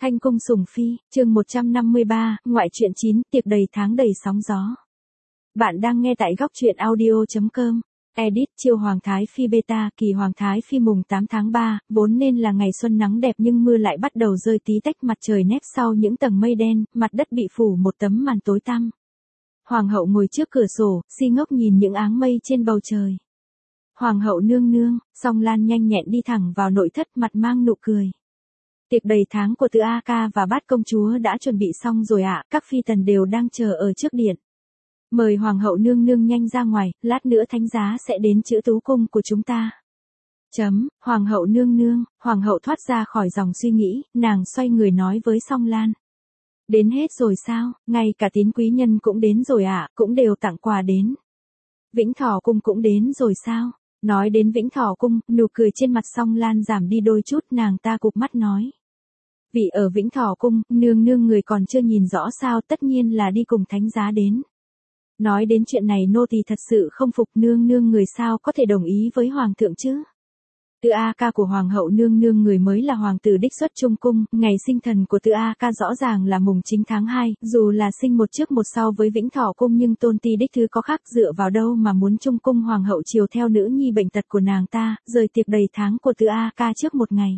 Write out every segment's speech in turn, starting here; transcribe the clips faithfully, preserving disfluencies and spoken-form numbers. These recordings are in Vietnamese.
Thanh cung sủng phi, chương một trăm năm mươi ba, ngoại truyện chín, tiệc đầy tháng đầy sóng gió. Bạn đang nghe tại góc truyện audio chấm com. Edit chiêu Hoàng Thái Phi beta, kỳ Hoàng Thái Phi mùng tám tháng ba, vốn nên là ngày xuân nắng đẹp nhưng mưa lại bắt đầu rơi tí tách, mặt trời nép sau những tầng mây đen, mặt đất bị phủ một tấm màn tối tăm. Hoàng hậu ngồi trước cửa sổ, si ngốc nhìn những áng mây trên bầu trời. Hoàng hậu nương nương, Song Lan nhanh nhẹn đi thẳng vào nội thất, mặt mang nụ cười. Tiệc đầy tháng của Từ A Ca và Bát công chúa đã chuẩn bị xong rồi ạ, à, các phi tần đều đang chờ ở trước điện. Mời hoàng hậu nương nương nhanh ra ngoài, lát nữa thánh giá sẽ đến chữ tú cung của chúng ta. Chấm, hoàng hậu nương nương, hoàng hậu thoát ra khỏi dòng suy nghĩ, nàng xoay người nói với Song Lan. Đến hết rồi sao, ngay cả tín quý nhân cũng đến rồi ạ, à, cũng đều tặng quà đến. Vĩnh Thọ cung cũng đến rồi sao? Nói đến Vĩnh Thọ cung, nụ cười trên mặt Song Lan giảm đi đôi chút, nàng ta cụp mắt nói. Vì ở Vĩnh Thọ cung, nương nương người còn chưa nhìn rõ sao, tất nhiên là đi cùng thánh giá đến. Nói đến chuyện này nô tỳ thật sự không phục, nương nương người sao có thể đồng ý với hoàng thượng chứ? Từ A Ca của hoàng hậu nương nương người mới là hoàng tử đích xuất trung cung, ngày sinh thần của Từ A Ca rõ ràng là mùng chín tháng hai, dù là sinh một trước một sau với Vĩnh Thọ cung nhưng tôn ti đích thứ có khác, dựa vào đâu mà muốn trung cung hoàng hậu chiều theo nữ nhi bệnh tật của nàng ta, rời tiệc đầy tháng của Từ A Ca trước một ngày.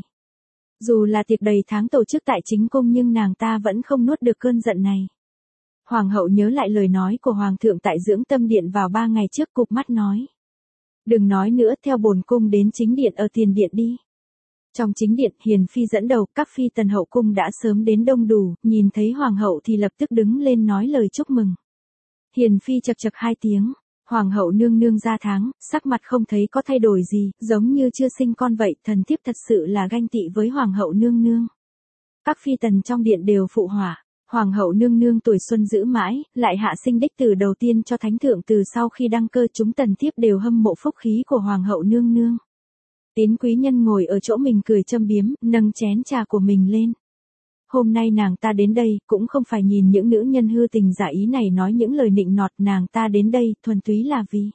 Dù là tiệc đầy tháng tổ chức tại chính cung nhưng nàng ta vẫn không nuốt được cơn giận này. Hoàng hậu nhớ lại lời nói của hoàng thượng tại dưỡng tâm điện vào ba ngày trước, cụp mắt nói. Đừng nói nữa, theo bổn cung đến chính điện ở tiền điện đi. Trong chính điện, hiền phi dẫn đầu, các phi tần hậu cung đã sớm đến đông đủ, nhìn thấy hoàng hậu thì lập tức đứng lên nói lời chúc mừng. Hiền phi chậc chậc hai tiếng, hoàng hậu nương nương ra tháng, sắc mặt không thấy có thay đổi gì, giống như chưa sinh con vậy, thần thiếp thật sự là ganh tị với hoàng hậu nương nương. Các phi tần trong điện đều phụ họa. Hoàng hậu nương nương tuổi xuân giữ mãi, lại hạ sinh đích tử đầu tiên cho thánh thượng, từ sau khi đăng cơ chúng tần thiếp đều hâm mộ phúc khí của hoàng hậu nương nương. Tín quý nhân ngồi ở chỗ mình cười châm biếm, nâng chén trà của mình lên. Hôm nay nàng ta đến đây, cũng không phải nhìn những nữ nhân hư tình giả ý này nói những lời nịnh nọt, nàng ta đến đây, thuần túy là vì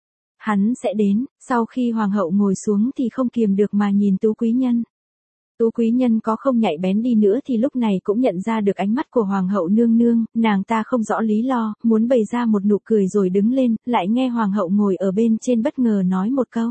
hắn sẽ đến. Sau khi hoàng hậu ngồi xuống thì không kiềm được mà nhìn tú quý nhân. Tú quý nhân có không nhạy bén đi nữa thì lúc này cũng nhận ra được ánh mắt của hoàng hậu nương nương, nàng ta không rõ lý lo, muốn bày ra một nụ cười rồi đứng lên, lại nghe hoàng hậu ngồi ở bên trên bất ngờ nói một câu.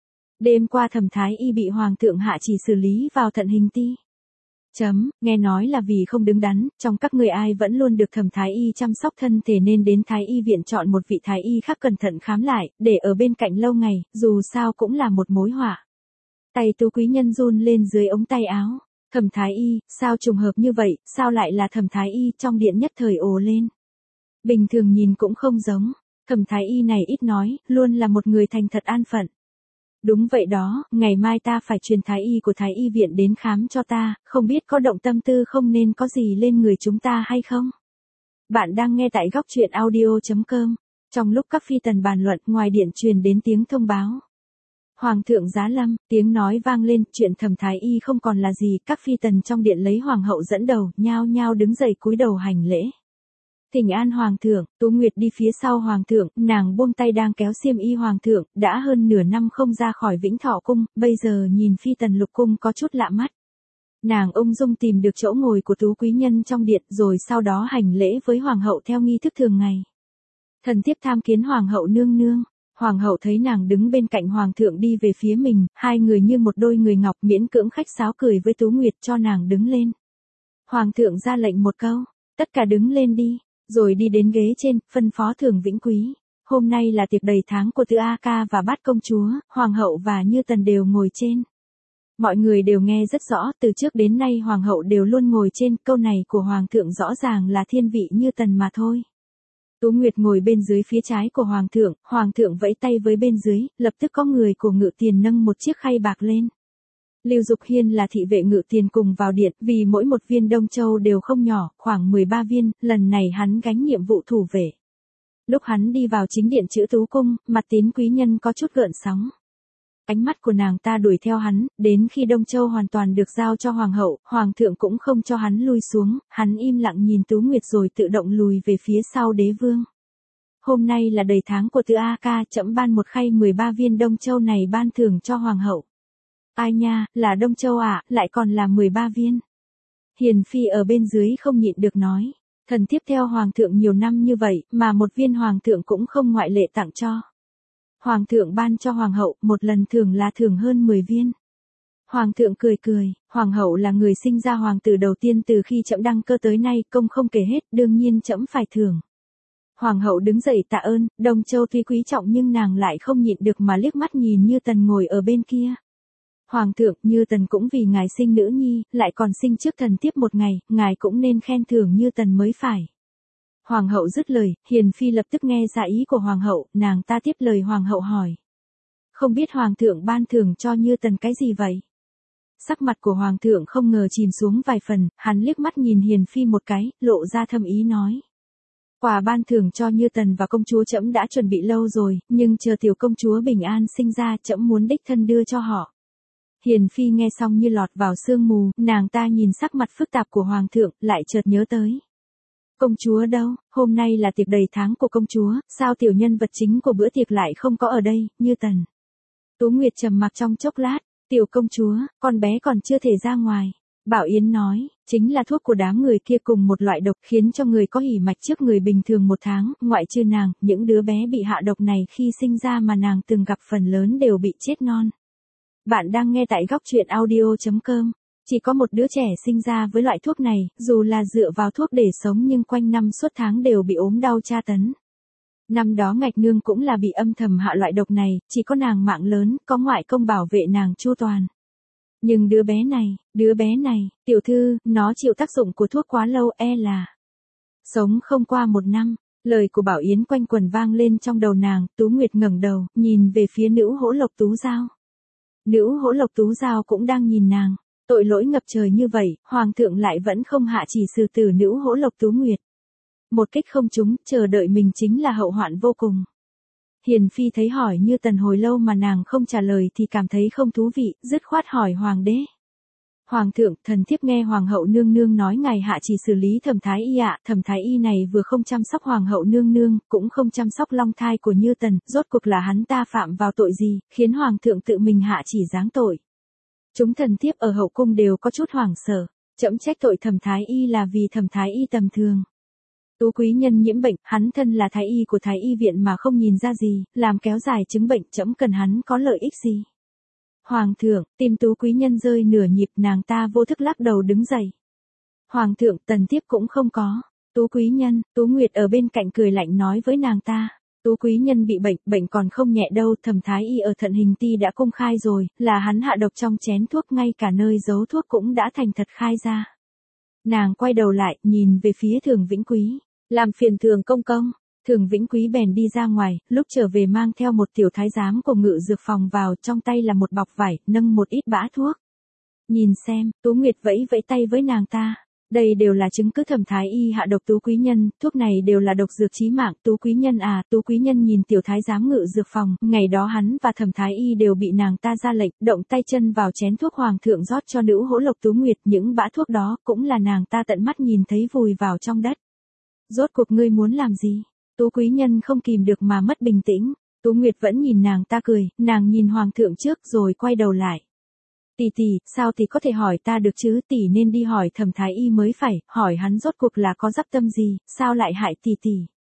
Đêm qua Thẩm Thái Y bị hoàng thượng hạ chỉ xử lý vào thận hình ti. Chấm, nghe nói là vì không đứng đắn, trong các người ai vẫn luôn được Thẩm Thái Y chăm sóc thân thể nên đến Thái Y viện chọn một vị Thái Y khác cẩn thận khám lại, để ở bên cạnh lâu ngày, dù sao cũng là một mối họa. Tay tú quý nhân run lên dưới ống tay áo. Thẩm Thái Y, sao trùng hợp như vậy, sao lại là Thẩm Thái Y, trong điện nhất thời ồ lên. Bình thường nhìn cũng không giống, Thẩm Thái Y này ít nói, luôn là một người thành thật an phận. Đúng vậy đó, ngày mai ta phải truyền Thái Y của Thái Y viện đến khám cho ta, không biết có động tâm tư không nên có gì lên người chúng ta hay không? Bạn đang nghe tại góc truyện audio chấm com. Trong lúc các phi tần bàn luận, ngoài điện truyền đến tiếng thông báo. Hoàng thượng giá lâm, tiếng nói vang lên, chuyện Thẩm Thái Y không còn là gì, các phi tần trong điện lấy hoàng hậu dẫn đầu, nhao nhao đứng dậy cúi đầu hành lễ. Thỉnh an hoàng thượng, Tú Nguyệt đi phía sau hoàng thượng, nàng buông tay đang kéo xiêm y hoàng thượng, đã hơn nửa năm không ra khỏi Vĩnh Thọ cung, bây giờ nhìn phi tần lục cung có chút lạ mắt. Nàng ung dung tìm được chỗ ngồi của tú quý nhân trong điện rồi sau đó hành lễ với hoàng hậu theo nghi thức thường ngày. Thần thiếp tham kiến hoàng hậu nương nương. Hoàng hậu thấy nàng đứng bên cạnh hoàng thượng đi về phía mình, hai người như một đôi người ngọc, miễn cưỡng khách sáo cười với Tú Nguyệt cho nàng đứng lên. Hoàng thượng ra lệnh một câu, tất cả đứng lên đi, rồi đi đến ghế trên, phân phó Thường Vĩnh Quý. Hôm nay là tiệc đầy tháng của Từ A Ca và Bát công chúa, hoàng hậu và Như Tần đều ngồi trên. Mọi người đều nghe rất rõ, từ trước đến nay hoàng hậu đều luôn ngồi trên, câu này của hoàng thượng rõ ràng là thiên vị Như Tần mà thôi. Tú Nguyệt ngồi bên dưới phía trái của hoàng thượng, hoàng thượng vẫy tay với bên dưới, lập tức có người của Ngự Tiền nâng một chiếc khay bạc lên. Lưu Dục Hiên là thị vệ Ngự Tiền cùng vào điện, vì mỗi một viên Đông Châu đều không nhỏ, khoảng mười ba viên, lần này hắn gánh nhiệm vụ thủ vệ. Lúc hắn đi vào chính điện chữ tú cung, mặt tín quý nhân có chút gợn sóng. Ánh mắt của nàng ta đuổi theo hắn, đến khi Đông Châu hoàn toàn được giao cho hoàng hậu, hoàng thượng cũng không cho hắn lui xuống, hắn im lặng nhìn Tú Nguyệt rồi tự động lùi về phía sau đế vương. Hôm nay là đầy tháng của Từ A Ca, trẫm ban một khay mười ba viên Đông Châu này ban thưởng cho hoàng hậu. Ai nha, là Đông Châu à, lại còn là mười ba viên. Hiền phi ở bên dưới không nhịn được nói. Thần thiếp theo hoàng thượng nhiều năm như vậy, mà một viên hoàng thượng cũng không ngoại lệ tặng cho. Hoàng thượng ban cho hoàng hậu, một lần thưởng là thưởng hơn mười viên. Hoàng thượng cười cười, hoàng hậu là người sinh ra hoàng tử đầu tiên từ khi trẫm đăng cơ tới nay, công không kể hết, đương nhiên trẫm phải thưởng. Hoàng hậu đứng dậy tạ ơn, Đông Châu tuy quý trọng nhưng nàng lại không nhịn được mà liếc mắt nhìn Như Tần ngồi ở bên kia. Hoàng thượng, Như Tần cũng vì ngài sinh nữ nhi, lại còn sinh trước thần thiếp một ngày, ngài cũng nên khen thưởng Như Tần mới phải. Hoàng hậu dứt lời, Hiền phi lập tức nghe ra ý của hoàng hậu, nàng ta tiếp lời hoàng hậu hỏi. Không biết hoàng thượng ban thưởng cho Như Tần cái gì vậy? Sắc mặt của hoàng thượng không ngờ chìm xuống vài phần, hắn liếc mắt nhìn Hiền phi một cái, lộ ra thâm ý nói. Quà ban thưởng cho Như Tần và công chúa trẫm đã chuẩn bị lâu rồi, nhưng chờ tiểu công chúa bình an sinh ra trẫm muốn đích thân đưa cho họ. Hiền phi nghe xong như lọt vào sương mù, nàng ta nhìn sắc mặt phức tạp của hoàng thượng, lại chợt nhớ tới. Công chúa đâu, hôm nay là tiệc đầy tháng của công chúa, sao tiểu nhân vật chính của bữa tiệc lại không có ở đây, Như Tần. Tú Nguyệt trầm mặc trong chốc lát, tiểu công chúa, con bé còn chưa thể ra ngoài. Bảo Yến nói, chính là thuốc của đám người kia cùng một loại độc khiến cho người có hỉ mạch trước người bình thường một tháng, ngoại trừ nàng, những đứa bé bị hạ độc này khi sinh ra mà nàng từng gặp phần lớn đều bị chết non. Bạn đang nghe tại góc truyện audio chấm com. Chỉ có một đứa trẻ sinh ra với loại thuốc này, dù là dựa vào thuốc để sống nhưng quanh năm suốt tháng đều bị ốm đau tra tấn. Năm đó Ngạch Nương cũng là bị âm thầm hạ loại độc này, chỉ có nàng mạng lớn, có ngoại công bảo vệ nàng chu toàn. Nhưng đứa bé này, đứa bé này, tiểu thư, nó chịu tác dụng của thuốc quá lâu e là sống không qua một năm. Lời của Bảo Yến quanh quần vang lên trong đầu nàng, Tú Nguyệt ngẩng đầu, nhìn về phía nữ hỗ Lộc Tú Giao. Nữ hỗ Lộc Tú Giao cũng đang nhìn nàng. Tội lỗi ngập trời như vậy, hoàng thượng lại vẫn không hạ chỉ xử tử nữ hỗ Lộc Tú Nguyệt. Một kích không trúng, chờ đợi mình chính là hậu hoạn vô cùng. Hiền phi thấy hỏi Như Tần hồi lâu mà nàng không trả lời thì cảm thấy không thú vị, dứt khoát hỏi hoàng đế. Hoàng thượng, thần thiếp nghe hoàng hậu nương nương nói ngài hạ chỉ xử lý Thẩm Thái Y ạ, Thẩm Thái Y này vừa không chăm sóc hoàng hậu nương nương, cũng không chăm sóc long thai của Như Tần, rốt cuộc là hắn ta phạm vào tội gì, khiến hoàng thượng tự mình hạ chỉ giáng tội. Chúng thần thiếp ở hậu cung đều có chút hoảng sợ, trẫm trách tội Thẩm Thái Y là vì Thẩm Thái Y tầm thường. Tú quý nhân nhiễm bệnh, hắn thân là thái y của thái y viện mà không nhìn ra gì, làm kéo dài chứng bệnh trẫm cần hắn có lợi ích gì. Hoàng thượng, tim tú quý nhân rơi nửa nhịp, nàng ta vô thức lắc đầu đứng dậy. Hoàng thượng, tần thiếp cũng không có. Tú quý nhân, Tú Nguyệt ở bên cạnh cười lạnh nói với nàng ta. Tú quý nhân bị bệnh, bệnh còn không nhẹ đâu, Thẩm Thái Y ở Thận Hình Ti đã công khai rồi, là hắn hạ độc trong chén thuốc, ngay cả nơi giấu thuốc cũng đã thành thật khai ra. Nàng quay đầu lại, nhìn về phía Thường Vĩnh Quý. Làm phiền Thường công công. Thường Vĩnh Quý bèn đi ra ngoài, lúc trở về mang theo một tiểu thái giám của ngự dược phòng vào, trong tay là một bọc vải, nâng một ít bã thuốc. Nhìn xem, Tú Nguyệt vẫy vẫy tay với nàng ta. Đây đều là chứng cứ Thẩm Thái Y hạ độc Tú quý nhân, thuốc này đều là độc dược chí mạng. Tú quý nhân à, Tú quý nhân nhìn tiểu thái giám ngự dược phòng, ngày đó hắn và Thẩm Thái Y đều bị nàng ta ra lệnh, động tay chân vào chén thuốc hoàng thượng rót cho nữ hỗ Lộc Tú Nguyệt, những bã thuốc đó cũng là nàng ta tận mắt nhìn thấy vùi vào trong đất. Rốt cuộc ngươi muốn làm gì? Tú quý nhân không kìm được mà mất bình tĩnh. Tú Nguyệt vẫn nhìn nàng ta cười, nàng nhìn hoàng thượng trước rồi quay đầu lại. Tỷ tỷ, sao tỷ có thể hỏi ta được chứ, tỷ nên đi hỏi Thẩm Thái Y mới phải, hỏi hắn rốt cuộc là có dắp tâm gì, sao lại hại tỷ tỷ.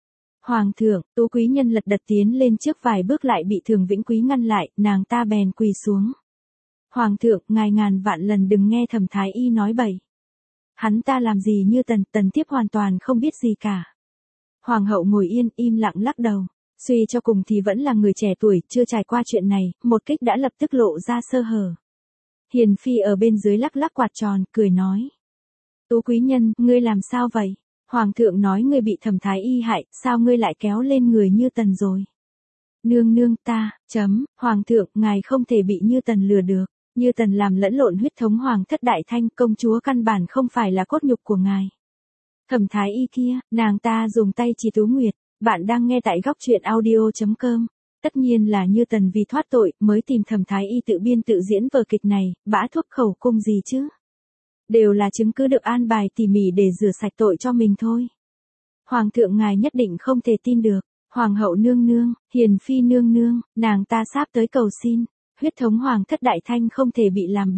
Hoàng thượng, Tú quý nhân lật đật tiến lên trước vài bước lại bị Thường Vĩnh Quý ngăn lại, nàng ta bèn quỳ xuống. Hoàng thượng, ngài ngàn vạn lần đừng nghe Thẩm Thái Y nói bậy. Hắn ta làm gì Như Tần, tần thiếp hoàn toàn không biết gì cả. Hoàng hậu ngồi yên, im lặng lắc đầu. Suy cho cùng thì vẫn là người trẻ tuổi, chưa trải qua chuyện này, một kích đã lập tức lộ ra sơ hở. Hiền phi ở bên dưới lắc lắc quạt tròn, cười nói. Tú quý nhân, ngươi làm sao vậy? Hoàng thượng nói ngươi bị Thẩm Thái Y hại, sao ngươi lại kéo lên người Như Tần rồi? Nương nương ta, chấm, Hoàng thượng, ngài không thể bị Như Tần lừa được. Như Tần làm lẫn lộn huyết thống hoàng thất đại thanh, công chúa căn bản không phải là cốt nhục của ngài. Thẩm Thái Y kia, nàng ta dùng tay chỉ Tú Nguyệt. Bạn đang nghe tại góc truyện audio chấm com. Tất nhiên là Như Tần vì thoát tội mới tìm Thẩm Thái Y tự biên tự diễn vở kịch này, bã thuốc khẩu cung gì chứ. Đều là chứng cứ được an bài tỉ mỉ để rửa sạch tội cho mình thôi. Hoàng thượng ngài nhất định không thể tin được. Hoàng hậu nương nương, Hiền phi nương nương, nàng ta sắp tới cầu xin. Huyết thống hoàng thất đại thanh không thể bị làm bẩn.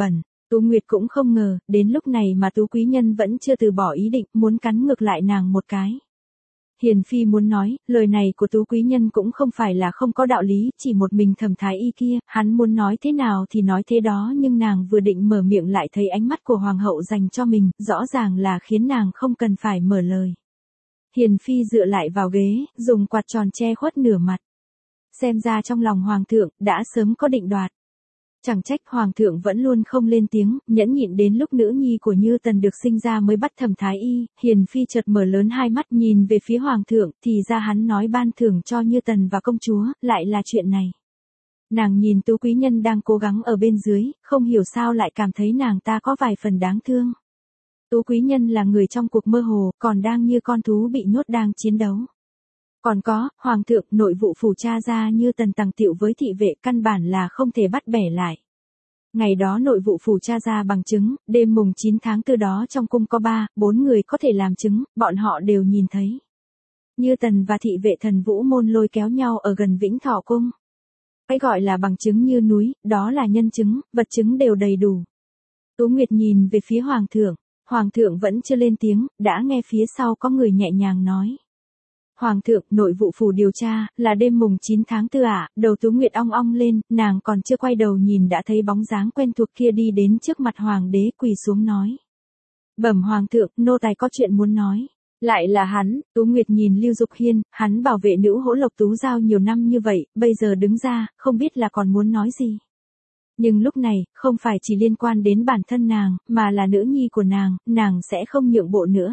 Tú Nguyệt cũng không ngờ, đến lúc này mà Tú Quý Nhân vẫn chưa từ bỏ ý định, muốn cắn ngược lại nàng một cái. Hiền Phi muốn nói, lời này của Tú Quý Nhân cũng không phải là không có đạo lý, chỉ một mình Thẩm Thái Y kia, hắn muốn nói thế nào thì nói thế đó, nhưng nàng vừa định mở miệng lại thấy ánh mắt của Hoàng hậu dành cho mình, rõ ràng là khiến nàng không cần phải mở lời. Hiền Phi dựa lại vào ghế, dùng quạt tròn che khuất nửa mặt. Xem ra trong lòng Hoàng thượng, đã sớm có định đoạt. Chẳng trách Hoàng thượng vẫn luôn không lên tiếng, nhẫn nhịn đến lúc nữ nhi của Như Tần được sinh ra mới bắt Thẩm Thái Y. Hiền Phi chợt mở lớn hai mắt nhìn về phía Hoàng thượng, thì ra hắn nói ban thưởng cho Như Tần và công chúa, lại là chuyện này. Nàng nhìn Tú Quý Nhân đang cố gắng ở bên dưới, không hiểu sao lại cảm thấy nàng ta có vài phần đáng thương. Tú Quý Nhân là người trong cuộc mơ hồ, còn đang như con thú bị nhốt đang chiến đấu. Còn có, Hoàng thượng, nội vụ phủ cha ra Như Tần tằng tiệu với thị vệ căn bản là không thể bắt bẻ lại. Ngày đó nội vụ phủ cha ra bằng chứng, đêm mùng chín tháng tư đó trong cung có ba, bốn người có thể làm chứng, bọn họ đều nhìn thấy. Như Tần và thị vệ Thần Vũ Môn lôi kéo nhau ở gần Vĩnh Thọ cung. Cái gọi là bằng chứng như núi, đó là nhân chứng, vật chứng đều đầy đủ. Tú Nguyệt nhìn về phía Hoàng thượng, Hoàng thượng vẫn chưa lên tiếng, đã nghe phía sau có người nhẹ nhàng nói. Hoàng thượng, nội vụ phủ điều tra, là đêm mùng chín tháng tư ạ, à, đầu Tú Nguyệt ong ong lên, nàng còn chưa quay đầu nhìn đã thấy bóng dáng quen thuộc kia đi đến trước mặt Hoàng đế quỳ xuống nói. Bẩm Hoàng thượng, nô tài có chuyện muốn nói. Lại là hắn, Tú Nguyệt nhìn Lưu Dục Hiên, hắn bảo vệ nữ hỗ Lộc Tú Giao nhiều năm như vậy, bây giờ đứng ra, không biết là còn muốn nói gì. Nhưng lúc này, không phải chỉ liên quan đến bản thân nàng, mà là nữ nhi của nàng, nàng sẽ không nhượng bộ nữa.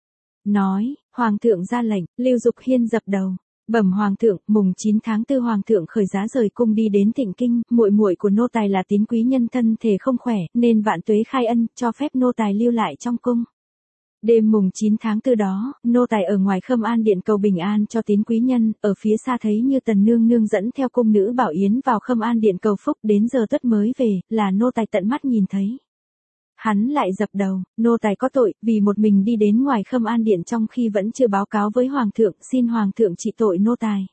Nói, Hoàng thượng ra lệnh, Lưu Dục Hiên dập đầu. Bẩm Hoàng thượng, mùng chín tháng tư Hoàng thượng khởi giá rời cung đi đến Thịnh Kinh, muội muội của nô tài là Tín Quý Nhân thân thể không khỏe, nên vạn tuế khai ân, cho phép nô tài lưu lại trong cung. Đêm mùng chín tháng tư đó, nô tài ở ngoài Khâm An Điện cầu bình an cho Tín Quý Nhân, ở phía xa thấy Như Tần nương nương dẫn theo cung nữ Bảo Yến vào Khâm An Điện cầu phúc, đến giờ tuất mới về, là nô tài tận mắt nhìn thấy. Hắn lại dập đầu, nô tài có tội, vì một mình đi đến ngoài Khâm An Điện trong khi vẫn chưa báo cáo với Hoàng thượng, xin Hoàng thượng trị tội nô tài.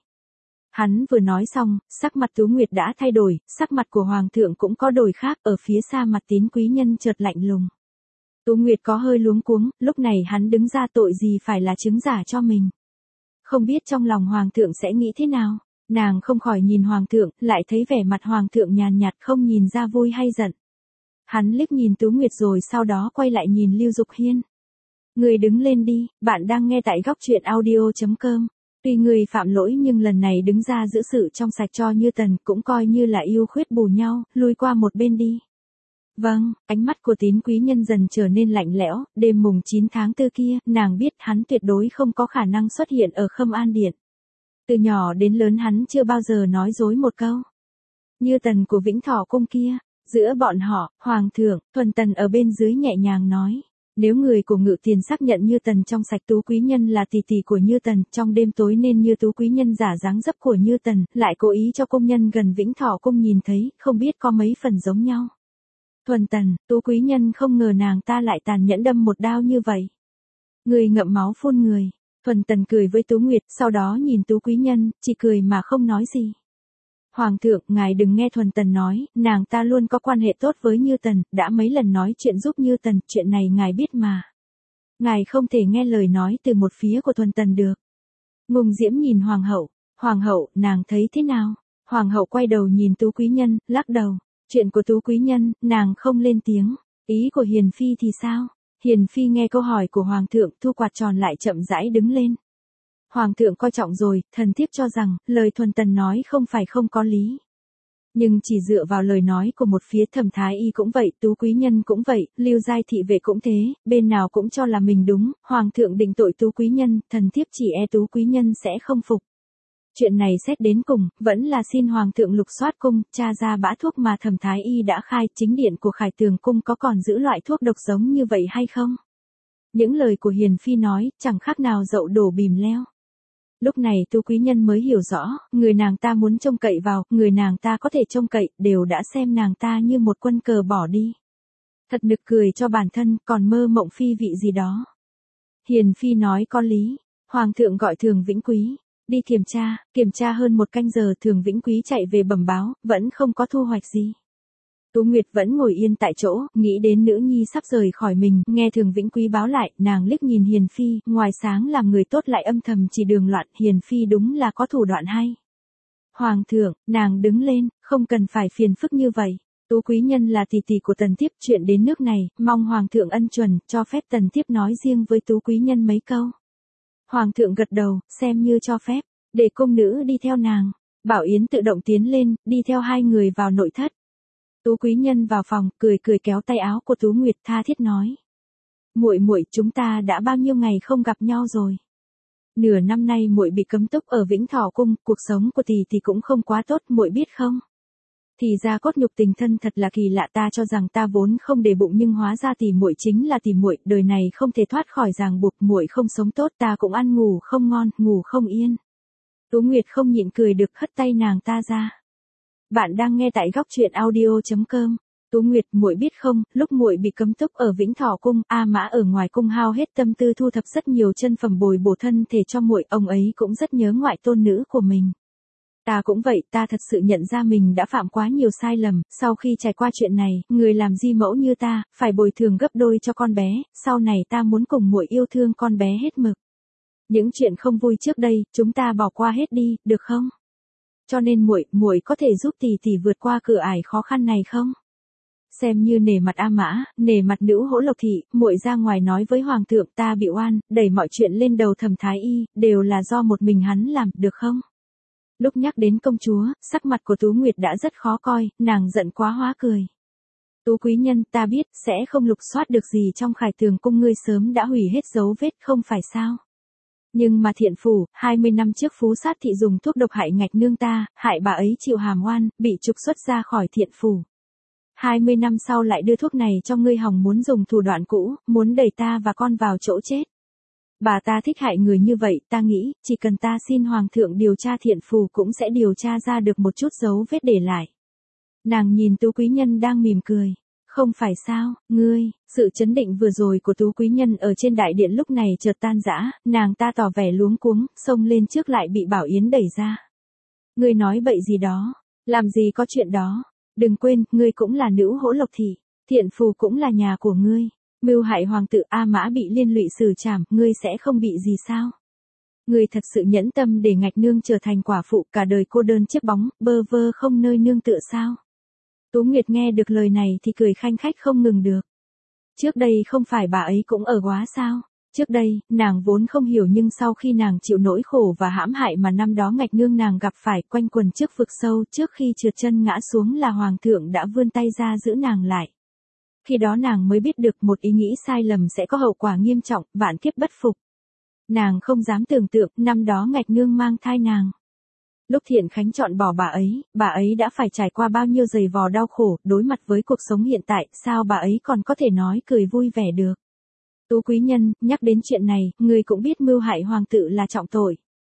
Hắn vừa nói xong, sắc mặt Tú Nguyệt đã thay đổi, sắc mặt của Hoàng thượng cũng có đổi khác, ở phía xa mặt Tín Quý Nhân chợt lạnh lùng. Tú Nguyệt có hơi luống cuống, lúc này hắn đứng ra tội gì phải là chứng giả cho mình. Không biết trong lòng Hoàng thượng sẽ nghĩ thế nào, nàng không khỏi nhìn Hoàng thượng, lại thấy vẻ mặt Hoàng thượng nhàn nhạt không nhìn ra vui hay giận. Hắn liếc nhìn Tú Nguyệt rồi sau đó quay lại nhìn Lưu Dục Hiên. Người đứng lên đi, bạn đang nghe tại góc truyện audio chấm com. Tuy người phạm lỗi nhưng lần này đứng ra giữ sự trong sạch cho Như Tần cũng coi như là yêu khuyết bù nhau, lui qua một bên đi. Vâng, ánh mắt của Tín Quý Nhân dần trở nên lạnh lẽo, đêm mùng chín tháng tư kia, nàng biết hắn tuyệt đối không có khả năng xuất hiện ở Khâm An Điện. Từ nhỏ đến lớn hắn chưa bao giờ nói dối một câu. Như Tần của Vĩnh Thọ cung kia, giữa bọn họ, Hoàng thượng, Thuần Tần ở bên dưới nhẹ nhàng nói. Nếu người của Ngự Tiền xác nhận Như Tần trong sạch Tú Quý Nhân là tỷ tỷ của Như Tần, trong đêm tối nên như Tú Quý Nhân giả dáng dấp của Như Tần, lại cố ý cho công nhân gần Vĩnh Thọ cung nhìn thấy, không biết có mấy phần giống nhau. Thuần Tần, Tú Quý Nhân không ngờ nàng ta lại tàn nhẫn đâm một đao như vậy. Người ngậm máu phun người. Thuần Tần cười với Tú Nguyệt, sau đó nhìn Tú Quý Nhân, chỉ cười mà không nói gì. Hoàng thượng, ngài đừng nghe Thuần Tần nói, nàng ta luôn có quan hệ tốt với Như Tần, đã mấy lần nói chuyện giúp Như Tần, chuyện này ngài biết mà. Ngài không thể nghe lời nói từ một phía của Thuần Tần được. Ngùng Diễm nhìn Hoàng hậu, Hoàng hậu, nàng thấy thế nào? Hoàng hậu quay đầu nhìn Tú Quý Nhân, lắc đầu. Chuyện của Tú Quý Nhân, nàng không lên tiếng. Ý của Hiền Phi thì sao? Hiền Phi nghe câu hỏi của Hoàng thượng, thu quạt tròn lại chậm rãi đứng lên. Hoàng thượng coi trọng rồi, thần thiếp cho rằng, lời Thuần Tần nói không phải không có lý. Nhưng chỉ dựa vào lời nói của một phía Thẩm Thái Y cũng vậy, Tú Quý Nhân cũng vậy, Lưu Giai thị vệ cũng thế, bên nào cũng cho là mình đúng, Hoàng thượng định tội Tú Quý Nhân, thần thiếp chỉ e Tú Quý Nhân sẽ không phục. Chuyện này xét đến cùng, vẫn là xin Hoàng thượng lục soát cung, tra ra bã thuốc mà Thẩm Thái Y đã khai, chính điện của Khải Tường cung có còn giữ loại thuốc độc giống như vậy hay không? Những lời của Hiền Phi nói, chẳng khác nào dậu đổ bìm leo. Lúc này Tú Quý Nhân mới hiểu rõ, người nàng ta muốn trông cậy vào, người nàng ta có thể trông cậy, đều đã xem nàng ta như một quân cờ bỏ đi. Thật nực cười cho bản thân, còn mơ mộng phi vị gì đó. Hiền Phi nói có lý, Hoàng thượng gọi Thường Vĩnh Quý. Đi kiểm tra, kiểm tra hơn một canh giờ Thường Vĩnh Quý chạy về bẩm báo, vẫn không có thu hoạch gì. Tú Nguyệt vẫn ngồi yên tại chỗ, nghĩ đến nữ nhi sắp rời khỏi mình, nghe Thường Vĩnh Quý báo lại, nàng liếc nhìn Hiền Phi, ngoài sáng làm người tốt lại âm thầm chỉ đường loạn, Hiền Phi đúng là có thủ đoạn hay. Hoàng thượng, nàng đứng lên, không cần phải phiền phức như vậy. Tú quý nhân là tỷ tỷ của Tần Thiếp, chuyện đến nước này, mong Hoàng thượng ân chuẩn, cho phép Tần Thiếp nói riêng với Tú quý nhân mấy câu. Hoàng thượng gật đầu, xem như cho phép, để cung nữ đi theo nàng. Bảo Yến tự động tiến lên, đi theo hai người vào nội thất. Tú quý nhân vào phòng, cười cười kéo tay áo của Tú Nguyệt, tha thiết nói: "Muội muội, chúng ta đã bao nhiêu ngày không gặp nhau rồi. Nửa năm nay muội bị cấm túc ở Vĩnh Thọ cung, cuộc sống của tỷ tỷ cũng không quá tốt, muội biết không? Thì ra cốt nhục tình thân thật là kỳ lạ, ta cho rằng ta vốn không để bụng nhưng hóa ra tỷ muội chính là tỷ muội, đời này không thể thoát khỏi ràng buộc, muội không sống tốt, ta cũng ăn ngủ không ngon, ngủ không yên." Tú Nguyệt không nhịn cười được, hất tay nàng ta ra. Bạn đang nghe tại góc truyện audio chấm com. Tú Nguyệt, muội biết không, lúc muội bị cấm túc ở Vĩnh Thọ cung, A Mã ở ngoài cung hao hết tâm tư thu thập rất nhiều chân phẩm bồi bổ thân thể cho muội, ông ấy cũng rất nhớ ngoại tôn nữ của mình. Ta cũng vậy, ta thật sự nhận ra mình đã phạm quá nhiều sai lầm, sau khi trải qua chuyện này, người làm di mẫu như ta, phải bồi thường gấp đôi cho con bé, sau này ta muốn cùng muội yêu thương con bé hết mực. Những chuyện không vui trước đây, chúng ta bỏ qua hết đi, được không? Cho nên muội, muội có thể giúp tỷ tỷ vượt qua cửa ải khó khăn này không? Xem như nể mặt A Mã, nể mặt nữ Hỗ Lộc thị, muội ra ngoài nói với hoàng thượng ta bị oan, đẩy mọi chuyện lên đầu Thẩm Thái Y, đều là do một mình hắn làm, được không? Lúc nhắc đến công chúa, sắc mặt của Tú Nguyệt đã rất khó coi, nàng giận quá hóa cười. Tú quý nhân, ta biết, sẽ không lục soát được gì trong Khải Tường cung, ngươi sớm đã hủy hết dấu vết, không phải sao? Nhưng mà Thiện phủ, hai mươi năm trước Phú Sát thị dùng thuốc độc hại Ngạch nương ta, hại bà ấy chịu hàm oan, bị trục xuất ra khỏi Thiện phủ. hai mươi năm sau lại đưa thuốc này cho ngươi hòng muốn dùng thủ đoạn cũ, muốn đẩy ta và con vào chỗ chết. Bà ta thích hại người như vậy, ta nghĩ, chỉ cần ta xin Hoàng thượng điều tra Thiện phủ cũng sẽ điều tra ra được một chút dấu vết để lại. Nàng nhìn Tú quý nhân đang mỉm cười. Không phải sao, ngươi, sự chấn định vừa rồi của Tú quý nhân ở trên đại điện lúc này chợt tan rã, nàng ta tỏ vẻ luống cuống, xông lên trước lại bị Bảo Yến đẩy ra. Ngươi nói bậy gì đó, làm gì có chuyện đó, đừng quên, ngươi cũng là nữ Hỗ Lộc thị, Thiện phủ cũng là nhà của ngươi, mưu hại hoàng tử A Mã bị liên lụy xử trảm, ngươi sẽ không bị gì sao? Ngươi thật sự nhẫn tâm để Ngạch nương trở thành quả phụ, cả đời cô đơn chiếc bóng, bơ vơ không nơi nương tựa sao? Tú Nguyệt nghe được lời này thì cười khanh khách không ngừng được. Trước đây không phải bà ấy cũng ở Góa sao? Trước đây, nàng vốn không hiểu nhưng sau khi nàng chịu nỗi khổ và hãm hại mà năm đó Ngạch nương nàng gặp phải, quanh quần trước vực sâu, trước khi trượt chân ngã xuống là hoàng thượng đã vươn tay ra giữ nàng lại. Khi đó nàng mới biết được một ý nghĩ sai lầm sẽ có hậu quả nghiêm trọng, vạn kiếp bất phục. Nàng không dám tưởng tượng, năm đó Ngạch nương mang thai nàng. Lúc Thiện Khánh chọn bỏ bà ấy, bà ấy đã phải trải qua bao nhiêu giày vò đau khổ, đối mặt với cuộc sống hiện tại, sao bà ấy còn có thể nói cười vui vẻ được. Tú quý nhân, nhắc đến chuyện này, người cũng biết mưu hại hoàng tử là trọng tội.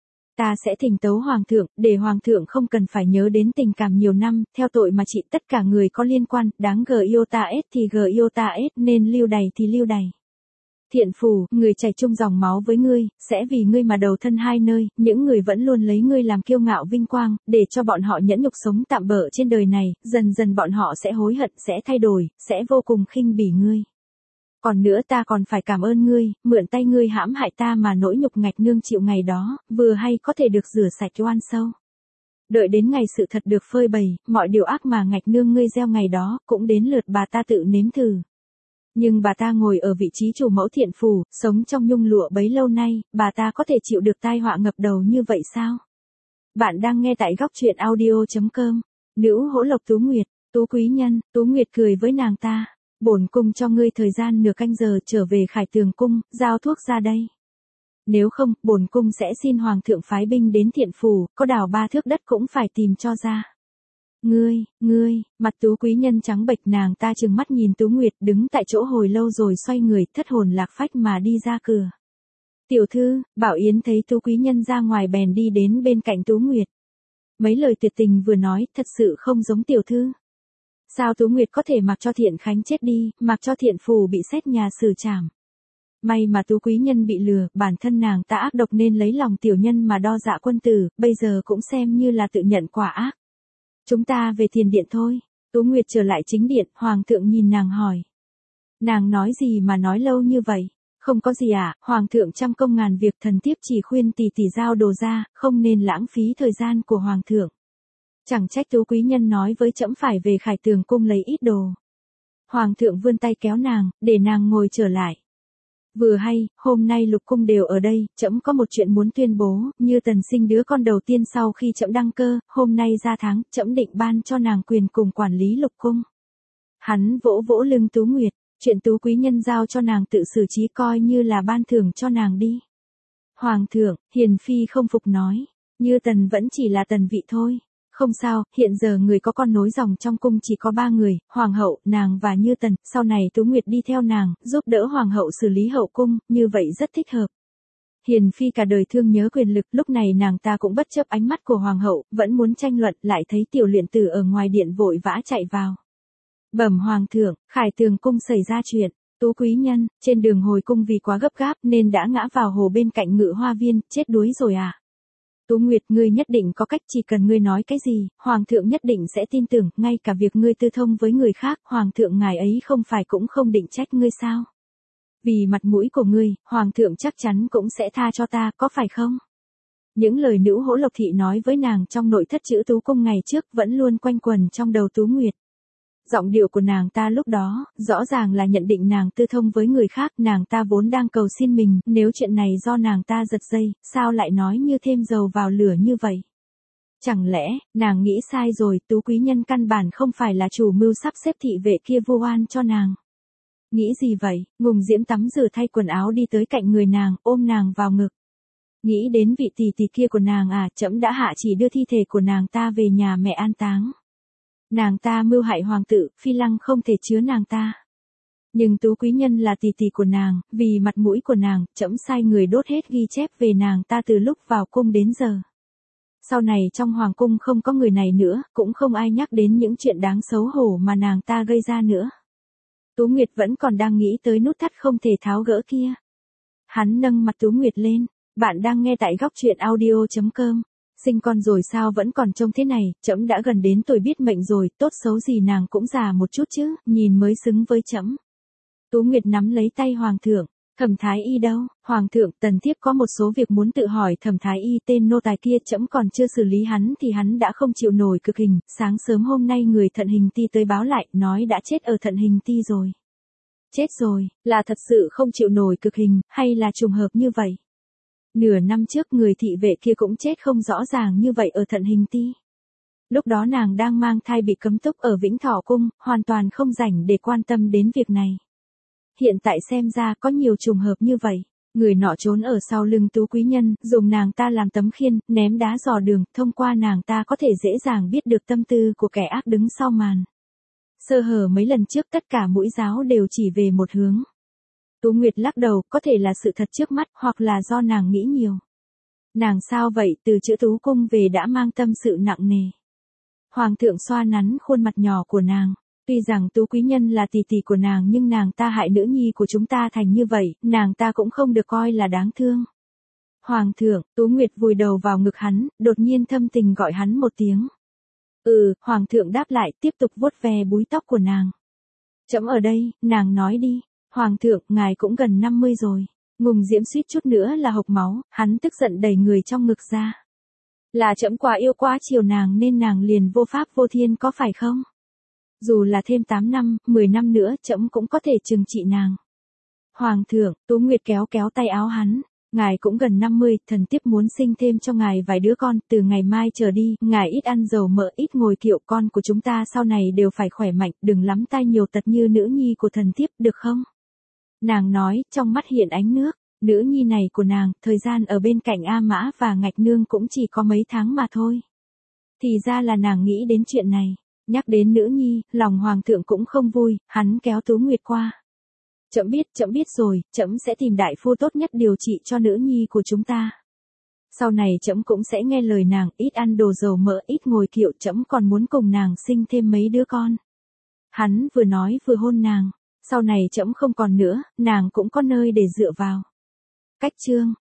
Ta sẽ thỉnh tấu hoàng thượng, để hoàng thượng không cần phải nhớ đến tình cảm nhiều năm, theo tội mà trị tất cả người có liên quan, đáng g yêu ta s thì g yêu ta s, nên lưu đày thì lưu đày. Thiện phủ, người chảy chung dòng máu với ngươi, sẽ vì ngươi mà đầu thân hai nơi, những người vẫn luôn lấy ngươi làm kiêu ngạo vinh quang, để cho bọn họ nhẫn nhục sống tạm bợ trên đời này, dần dần bọn họ sẽ hối hận, sẽ thay đổi, sẽ vô cùng khinh bỉ ngươi. Còn nữa ta còn phải cảm ơn ngươi, mượn tay ngươi hãm hại ta mà nỗi nhục Ngạch nương chịu ngày đó, vừa hay có thể được rửa sạch oan sâu. Đợi đến ngày sự thật được phơi bày, mọi điều ác mà Ngạch nương ngươi gieo ngày đó, cũng đến lượt bà ta tự nếm thử. Nhưng bà ta ngồi ở vị trí chủ mẫu Thiện phủ, sống trong nhung lụa bấy lâu nay, bà ta có thể chịu được tai họa ngập đầu như vậy sao? Bạn đang nghe tại góc truyện audio chấm com. Nữ Hỗ Lộc Tú Nguyệt, Tú quý nhân, Tú Nguyệt cười với nàng ta. Bổn cung cho ngươi thời gian nửa canh giờ trở về Khải Tường cung, giao thuốc ra đây. Nếu không, bổn cung sẽ xin hoàng thượng phái binh đến Thiện phủ, có đào ba thước đất cũng phải tìm cho ra. Ngươi, ngươi, mặt Tú quý nhân trắng bệch, nàng ta trừng mắt nhìn Tú Nguyệt đứng tại chỗ hồi lâu rồi xoay người thất hồn lạc phách mà đi ra cửa. Tiểu thư, Bảo Yến thấy Tú quý nhân ra ngoài bèn đi đến bên cạnh Tú Nguyệt. Mấy lời tuyệt tình vừa nói thật sự không giống tiểu thư. Sao Tú Nguyệt có thể mặc cho Thiện Khánh chết đi, mặc cho Thiện phủ bị xét nhà xử trảm. May mà Tú quý nhân bị lừa, bản thân nàng ta ác độc nên lấy lòng tiểu nhân mà đo dạ quân tử, bây giờ cũng xem như là tự nhận quả ác. Chúng ta về tiền điện thôi. Tú Nguyệt trở lại chính điện, Hoàng thượng nhìn nàng hỏi. Nàng nói gì mà nói lâu như vậy? Không có gì ạ, à, Hoàng thượng trăm công ngàn việc, thần thiếp chỉ khuyên tỷ tỷ giao đồ ra, không nên lãng phí thời gian của Hoàng thượng. Chẳng trách Tú quý nhân nói với trẫm phải về Khải Tường cung lấy ít đồ. Hoàng thượng vươn tay kéo nàng, để nàng ngồi trở lại. Vừa hay, hôm nay lục cung đều ở đây, trẫm có một chuyện muốn tuyên bố, Như Tần sinh đứa con đầu tiên sau khi trẫm đăng cơ, hôm nay ra tháng, trẫm định ban cho nàng quyền cùng quản lý lục cung. Hắn vỗ vỗ lưng Tú Nguyệt, chuyện Tú quý nhân giao cho nàng tự xử trí coi như là ban thưởng cho nàng đi. Hoàng thượng, hiền phi không phục nói, Như Tần vẫn chỉ là tần vị thôi. Không sao, hiện giờ người có con nối dòng trong cung chỉ có ba người, Hoàng hậu, nàng và Như Tần, sau này Tú Nguyệt đi theo nàng, giúp đỡ Hoàng hậu xử lý hậu cung, như vậy rất thích hợp. Hiền phi cả đời thương nhớ quyền lực, lúc này nàng ta cũng bất chấp ánh mắt của Hoàng hậu, vẫn muốn tranh luận, lại thấy tiểu luyện tử ở ngoài điện vội vã chạy vào. Bẩm Hoàng thượng, Khải Tường cung xảy ra chuyện, Tú quý nhân, trên đường hồi cung vì quá gấp gáp nên đã ngã vào hồ bên cạnh Ngự Hoa viên, chết đuối rồi à? Tú Nguyệt, ngươi nhất định có cách, chỉ cần ngươi nói cái gì, Hoàng thượng nhất định sẽ tin tưởng, ngay cả việc ngươi tư thông với người khác, Hoàng thượng ngài ấy không phải cũng không định trách ngươi sao? Vì mặt mũi của ngươi, Hoàng thượng chắc chắn cũng sẽ tha cho ta, có phải không? Những lời nữ Hỗ Lộc Thị nói với nàng trong nội thất chữ Tú cung ngày trước vẫn luôn quanh quẩn trong đầu Tú Nguyệt. Giọng điệu của nàng ta lúc đó, rõ ràng là nhận định nàng tư thông với người khác, nàng ta vốn đang cầu xin mình, nếu chuyện này do nàng ta giật dây, sao lại nói như thêm dầu vào lửa như vậy? Chẳng lẽ, nàng nghĩ sai rồi, Tú quý nhân căn bản không phải là chủ mưu sắp xếp thị vệ kia vu oan cho nàng. Nghĩ gì vậy? Ngùng Diễm tắm rửa thay quần áo đi tới cạnh người nàng, ôm nàng vào ngực. Nghĩ đến vị tỷ tỷ kia của nàng à, trẫm đã hạ chỉ đưa thi thể của nàng ta về nhà mẹ an táng. Nàng ta mưu hại hoàng tử, phi lăng không thể chứa nàng ta. Nhưng Tú quý nhân là tỷ tỷ của nàng, vì mặt mũi của nàng, trẫm sai người đốt hết ghi chép về nàng ta từ lúc vào cung đến giờ. Sau này trong hoàng cung không có người này nữa, cũng không ai nhắc đến những chuyện đáng xấu hổ mà nàng ta gây ra nữa. Tú Nguyệt vẫn còn đang nghĩ tới nút thắt không thể tháo gỡ kia. Hắn nâng mặt Tú Nguyệt lên, bạn đang nghe tại góc truyện audio chấm com. Sinh con rồi sao vẫn còn trông thế này, trẫm đã gần đến tuổi biết mệnh rồi, tốt xấu gì nàng cũng già một chút chứ, nhìn mới xứng với trẫm. Tú Nguyệt nắm lấy tay Hoàng thượng, Thẩm Thái Y đâu? Hoàng thượng, tần thiếp có một số việc muốn tự hỏi Thẩm Thái Y, tên nô tài kia trẫm còn chưa xử lý hắn thì hắn đã không chịu nổi cực hình, sáng sớm hôm nay người thận hình ti tới báo lại, nói đã chết ở thận hình ti rồi. Chết rồi, là thật sự không chịu nổi cực hình, hay là trùng hợp như vậy? Nửa năm trước người thị vệ kia cũng chết không rõ ràng như vậy ở thận hình ti. Lúc đó nàng đang mang thai bị cấm túc ở Vĩnh Thọ Cung, hoàn toàn không rảnh để quan tâm đến việc này. Hiện tại xem ra có nhiều trùng hợp như vậy. Người nọ trốn ở sau lưng Tú quý nhân, dùng nàng ta làm tấm khiên, ném đá dò đường, thông qua nàng ta có thể dễ dàng biết được tâm tư của kẻ ác đứng sau màn. Sơ hở mấy lần trước tất cả mũi giáo đều chỉ về một hướng. Tú Nguyệt lắc đầu, có thể là sự thật trước mắt, hoặc là do nàng nghĩ nhiều. Nàng sao vậy, từ chữ Tú cung về đã mang tâm sự nặng nề. Hoàng thượng xoa nắn khuôn mặt nhỏ của nàng. Tuy rằng Tú quý nhân là tỷ tỷ của nàng nhưng nàng ta hại nữ nhi của chúng ta thành như vậy, nàng ta cũng không được coi là đáng thương. Hoàng thượng, Tú Nguyệt vùi đầu vào ngực hắn, đột nhiên thâm tình gọi hắn một tiếng. Ừ, Hoàng thượng đáp lại, tiếp tục vuốt ve búi tóc của nàng. Trẫm ở đây, nàng nói đi. Hoàng thượng, ngài cũng gần năm mươi rồi. Ngùng Diễm suýt chút nữa là hộc máu, hắn tức giận đẩy người trong ngực ra. Là trẫm quá yêu quá chiều nàng nên nàng liền vô pháp vô thiên có phải không? Dù là thêm tám năm, mười năm nữa, trẫm cũng có thể trừng trị nàng. Hoàng thượng, Tú Nguyệt kéo kéo tay áo hắn. Ngài cũng gần năm mươi, thần tiếp muốn sinh thêm cho ngài vài đứa con, từ ngày mai trở đi, ngài ít ăn dầu mỡ, ít ngồi kiệu, con của chúng ta sau này đều phải khỏe mạnh, đừng lắm tai nhiều tật như nữ nhi của thần thiếp, được không? Nàng nói, trong mắt hiện ánh nước, nữ nhi này của nàng, thời gian ở bên cạnh A Mã và Ngạch Nương cũng chỉ có mấy tháng mà thôi. Thì ra là nàng nghĩ đến chuyện này, nhắc đến nữ nhi, lòng Hoàng thượng cũng không vui, hắn kéo Tú Nguyệt qua. Trẫm biết, trẫm biết rồi, trẫm sẽ tìm đại phu tốt nhất điều trị cho nữ nhi của chúng ta. Sau này trẫm cũng sẽ nghe lời nàng, ít ăn đồ dầu mỡ, ít ngồi kiệu, trẫm còn muốn cùng nàng sinh thêm mấy đứa con. Hắn vừa nói vừa hôn nàng, sau này trẫm không còn nữa, nàng cũng có nơi để dựa vào. Cách chương